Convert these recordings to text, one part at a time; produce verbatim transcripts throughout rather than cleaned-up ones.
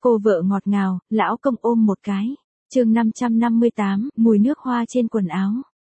Cô vợ ngọt ngào, lão công ôm một cái. Chương năm trăm năm mươi tám, mùi nước hoa trên quần áo.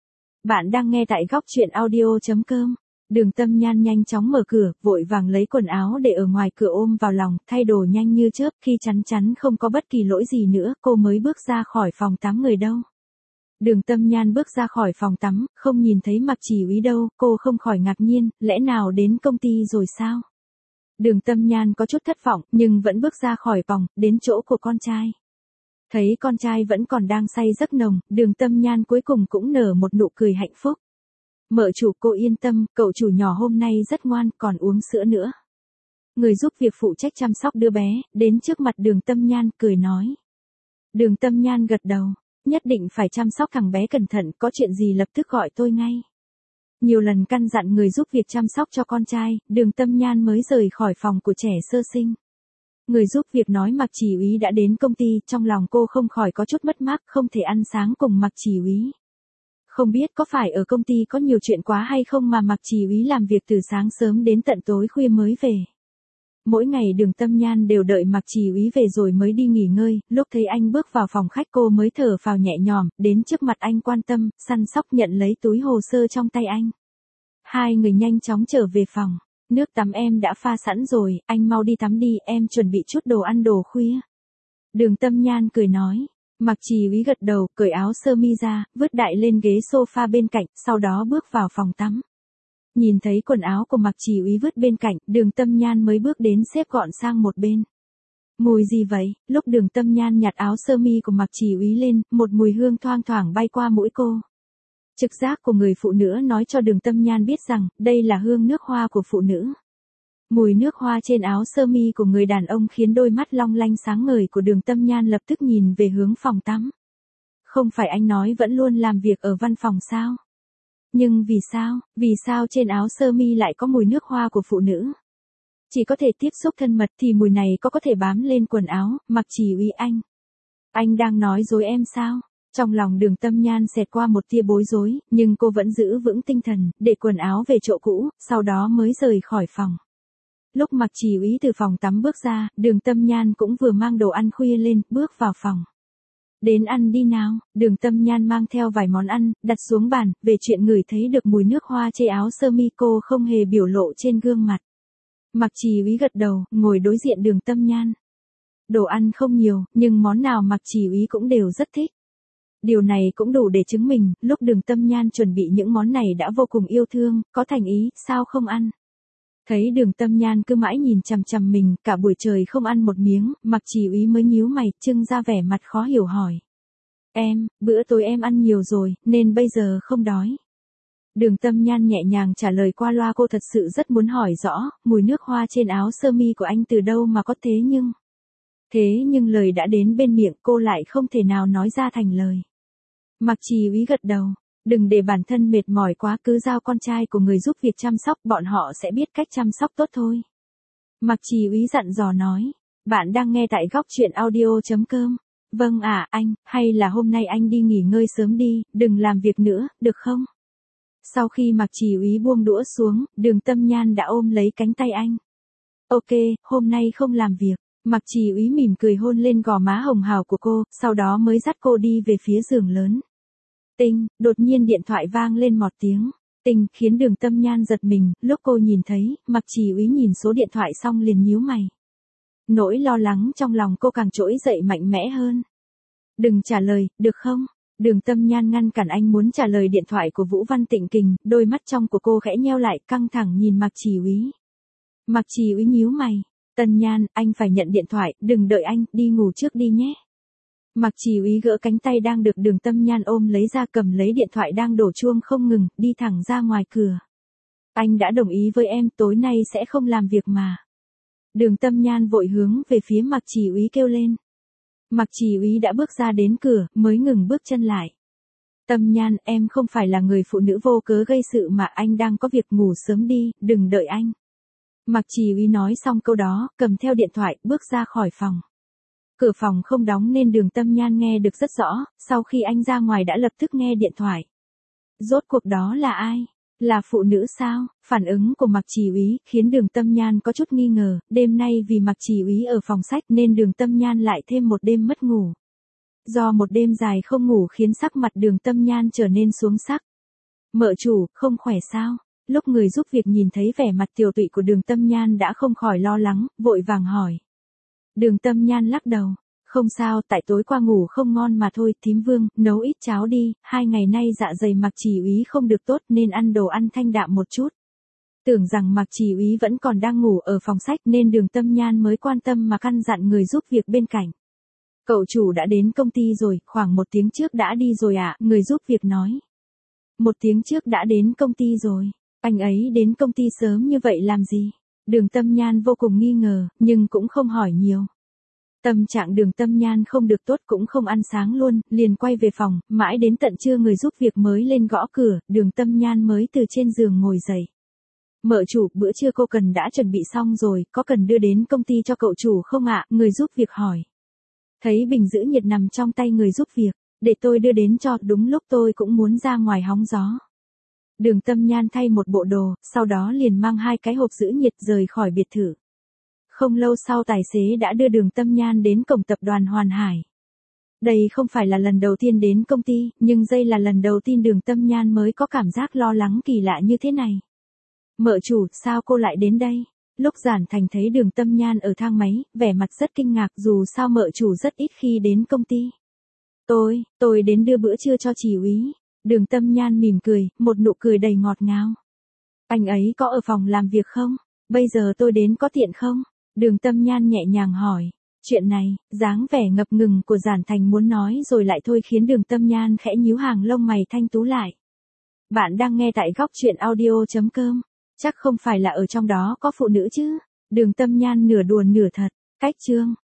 Bạn đang nghe tại góc truyện audio chấm com. Đường Tâm Nhan nhanh chóng mở cửa, vội vàng lấy quần áo để ở ngoài cửa ôm vào lòng, thay đồ nhanh như chớp, khi chắn chắn không có bất kỳ lỗi gì nữa, cô mới bước ra khỏi phòng tắm người đâu. Đường Tâm Nhan bước ra khỏi phòng tắm, không nhìn thấy Mạc Chỉ Úy đâu, cô không khỏi ngạc nhiên, lẽ nào đến công ty rồi sao? Đường Tâm Nhan có chút thất vọng, nhưng vẫn bước ra khỏi phòng, đến chỗ của con trai. Thấy con trai vẫn còn đang say giấc nồng, Đường Tâm Nhan cuối cùng cũng nở một nụ cười hạnh phúc. Mợ chủ, cô yên tâm, cậu chủ nhỏ hôm nay rất ngoan, còn uống sữa nữa. Người giúp việc phụ trách chăm sóc đứa bé, đến trước mặt Đường Tâm Nhan, cười nói. Đường Tâm Nhan gật đầu, nhất định phải chăm sóc thằng bé cẩn thận, có chuyện gì lập tức gọi tôi ngay. Nhiều lần căn dặn người giúp việc chăm sóc cho con trai, Đường Tâm Nhan mới rời khỏi phòng của trẻ sơ sinh. Người giúp việc nói Mạc Chỉ Úy đã đến công ty, trong lòng cô không khỏi có chút mất mát, không thể ăn sáng cùng Mạc Chỉ Úy. Không biết có phải ở công ty có nhiều chuyện quá hay không mà Mạc Chỉ Úy làm việc từ sáng sớm đến tận tối khuya mới về. Mỗi ngày Đường Tâm Nhan đều đợi Mạc Chỉ Úy về rồi mới đi nghỉ ngơi, lúc thấy anh bước vào phòng khách cô mới thở phào nhẹ nhõm, đến trước mặt anh quan tâm, săn sóc nhận lấy túi hồ sơ trong tay anh. Hai người nhanh chóng trở về phòng. Nước tắm em đã pha sẵn rồi, anh mau đi tắm đi, em chuẩn bị chút đồ ăn đồ khuya. Đường Tâm Nhan cười nói. Mạc Chỉ Úy gật đầu, cởi áo sơ mi ra, vứt đại lên ghế sofa bên cạnh, sau đó bước vào phòng tắm. Nhìn thấy quần áo của Mạc Chỉ Úy vứt bên cạnh, Đường Tâm Nhan mới bước đến xếp gọn sang một bên. Mùi gì vậy? Lúc Đường Tâm Nhan nhặt áo sơ mi của Mạc Chỉ Úy lên, một mùi hương thoang thoảng bay qua mũi cô. Trực giác của người phụ nữ nói cho Đường Tâm Nhan biết rằng, đây là hương nước hoa của phụ nữ. Mùi nước hoa trên áo sơ mi của người đàn ông khiến đôi mắt long lanh sáng ngời của Đường Tâm Nhan lập tức nhìn về hướng phòng tắm. Không phải anh nói vẫn luôn làm việc ở văn phòng sao? Nhưng vì sao, vì sao trên áo sơ mi lại có mùi nước hoa của phụ nữ? Chỉ có thể tiếp xúc thân mật thì mùi này có có thể bám lên quần áo, Mạc Chỉ Úy anh. Anh đang nói dối em sao? Trong lòng Đường Tâm Nhan xẹt qua một tia bối rối, nhưng cô vẫn giữ vững tinh thần, để quần áo về chỗ cũ, sau đó mới rời khỏi phòng. Lúc Mạc Chỉ Úy từ phòng tắm bước ra, Đường Tâm Nhan cũng vừa mang đồ ăn khuya lên, bước vào phòng. Đến ăn đi nào, Đường Tâm Nhan mang theo vài món ăn, đặt xuống bàn, về chuyện ngửi thấy được mùi nước hoa trên áo sơ mi cô không hề biểu lộ trên gương mặt. Mạc Chỉ Úy gật đầu, ngồi đối diện Đường Tâm Nhan. Đồ ăn không nhiều, nhưng món nào Mạc Chỉ Úy cũng đều rất thích. Điều này cũng đủ để chứng minh, lúc Đường Tâm Nhan chuẩn bị những món này đã vô cùng yêu thương, có thành ý, sao không ăn. Thấy Đường Tâm Nhan cứ mãi nhìn chằm chằm mình, cả buổi trời không ăn một miếng, Mạc Chỉ Úy mới nhíu mày, trưng ra vẻ mặt khó hiểu hỏi. Em, bữa tối em ăn nhiều rồi, nên bây giờ không đói. Đường Tâm Nhan nhẹ nhàng trả lời qua loa, cô thật sự rất muốn hỏi rõ, mùi nước hoa trên áo sơ mi của anh từ đâu mà có thế nhưng... Thế nhưng lời đã đến bên miệng cô lại không thể nào nói ra thành lời. Mạc Chỉ Úy gật đầu. Đừng để bản thân mệt mỏi quá, cứ giao con trai của người giúp việc chăm sóc, bọn họ sẽ biết cách chăm sóc tốt thôi. Mạc Chỉ Úy dặn dò nói. Bạn đang nghe tại góc truyện audio chấm com. Vâng ạ, à, anh, hay là hôm nay anh đi nghỉ ngơi sớm đi, đừng làm việc nữa, được không? Sau khi Mạc Chỉ Úy buông đũa xuống, Đường Tâm Nhan đã ôm lấy cánh tay anh. Ok, hôm nay không làm việc. Mạc Chỉ Úy mỉm cười hôn lên gò má hồng hào của cô, sau đó mới dắt cô đi về phía giường lớn. Tinh, đột nhiên điện thoại vang lên một tiếng. Tinh, khiến Đường Tâm Nhan giật mình, lúc cô nhìn thấy, Mạc Chỉ Úy nhìn số điện thoại xong liền nhíu mày. Nỗi lo lắng trong lòng cô càng trỗi dậy mạnh mẽ hơn. Đừng trả lời, được không? Đường Tâm Nhan ngăn cản anh muốn trả lời điện thoại của Vũ Văn Tịnh Kình, đôi mắt trong của cô khẽ nheo lại, căng thẳng nhìn Mạc Chỉ Úy. Mạc Chỉ Úy nhíu mày. Tân Nhan, anh phải nhận điện thoại, đừng đợi anh, đi ngủ trước đi nhé. Mạc Chỉ Úy gỡ cánh tay đang được Đường Tâm Nhan ôm lấy ra, cầm lấy điện thoại đang đổ chuông không ngừng, đi thẳng ra ngoài cửa. Anh đã đồng ý với em, tối nay sẽ không làm việc mà. Đường Tâm Nhan vội hướng về phía Mạc Chỉ Úy kêu lên. Mạc Chỉ Úy đã bước ra đến cửa, mới ngừng bước chân lại. Tâm Nhan, em không phải là người phụ nữ vô cớ gây sự mà, anh đang có việc, ngủ sớm đi, đừng đợi anh. Mạc Chỉ Úy nói xong câu đó, cầm theo điện thoại, bước ra khỏi phòng. Cửa phòng không đóng nên Đường Tâm Nhan nghe được rất rõ, sau khi anh ra ngoài đã lập tức nghe điện thoại. Rốt cuộc đó là ai? Là phụ nữ sao? Phản ứng của Mạc Chỉ Úy khiến Đường Tâm Nhan có chút nghi ngờ, đêm nay vì Mạc Chỉ Úy ở phòng sách nên Đường Tâm Nhan lại thêm một đêm mất ngủ. Do một đêm dài không ngủ khiến sắc mặt Đường Tâm Nhan trở nên xuống sắc. Mợ chủ, không khỏe sao? Lúc người giúp việc nhìn thấy vẻ mặt tiều tụy của Đường Tâm Nhan đã không khỏi lo lắng, vội vàng hỏi. Đường Tâm Nhan lắc đầu. Không sao, tại tối qua ngủ không ngon mà thôi, thím Vương, nấu ít cháo đi, hai ngày nay dạ dày Mạc Chỉ Úy không được tốt nên ăn đồ ăn thanh đạm một chút. Tưởng rằng Mạc Chỉ Úy vẫn còn đang ngủ ở phòng sách nên Đường Tâm Nhan mới quan tâm mà căn dặn người giúp việc bên cạnh. Cậu chủ đã đến công ty rồi, khoảng một tiếng trước đã đi rồi ạ, à? Người giúp việc nói. Một tiếng trước đã đến công ty rồi, anh ấy đến công ty sớm như vậy làm gì? Đường Tâm Nhan vô cùng nghi ngờ, nhưng cũng không hỏi nhiều. Tâm trạng Đường Tâm Nhan không được tốt cũng không ăn sáng luôn, liền quay về phòng, mãi đến tận trưa người giúp việc mới lên gõ cửa, Đường Tâm Nhan mới từ trên giường ngồi dậy. Mợ chủ, bữa trưa cô cần đã chuẩn bị xong rồi, có cần đưa đến công ty cho cậu chủ không ạ? Người giúp việc hỏi. Thấy bình giữ nhiệt nằm trong tay người giúp việc, để tôi đưa đến cho, đúng lúc tôi cũng muốn ra ngoài hóng gió. Đường Tâm Nhan thay một bộ đồ, sau đó liền mang hai cái hộp giữ nhiệt rời khỏi biệt thự. Không lâu sau tài xế đã đưa Đường Tâm Nhan đến cổng tập đoàn Hoàn Hải. Đây không phải là lần đầu tiên đến công ty, nhưng đây là lần đầu tiên Đường Tâm Nhan mới có cảm giác lo lắng kỳ lạ như thế này. Mợ chủ, sao cô lại đến đây? Lúc Giản Thành thấy Đường Tâm Nhan ở thang máy, vẻ mặt rất kinh ngạc dù sao mợ chủ rất ít khi đến công ty. Tôi, tôi đến đưa bữa trưa cho Chỉ Úy. Đường Tâm Nhan mỉm cười, một nụ cười đầy ngọt ngào. Anh ấy có ở phòng làm việc không? Bây giờ tôi đến có tiện không? Đường Tâm Nhan nhẹ nhàng hỏi. Chuyện này, dáng vẻ ngập ngừng của Giản Thành muốn nói rồi lại thôi khiến Đường Tâm Nhan khẽ nhíu hàng lông mày thanh tú lại. Bạn đang nghe tại góc truyện audio chấm com. Chắc không phải là ở trong đó có phụ nữ chứ? Đường Tâm Nhan nửa đùa nửa thật. Cách chương.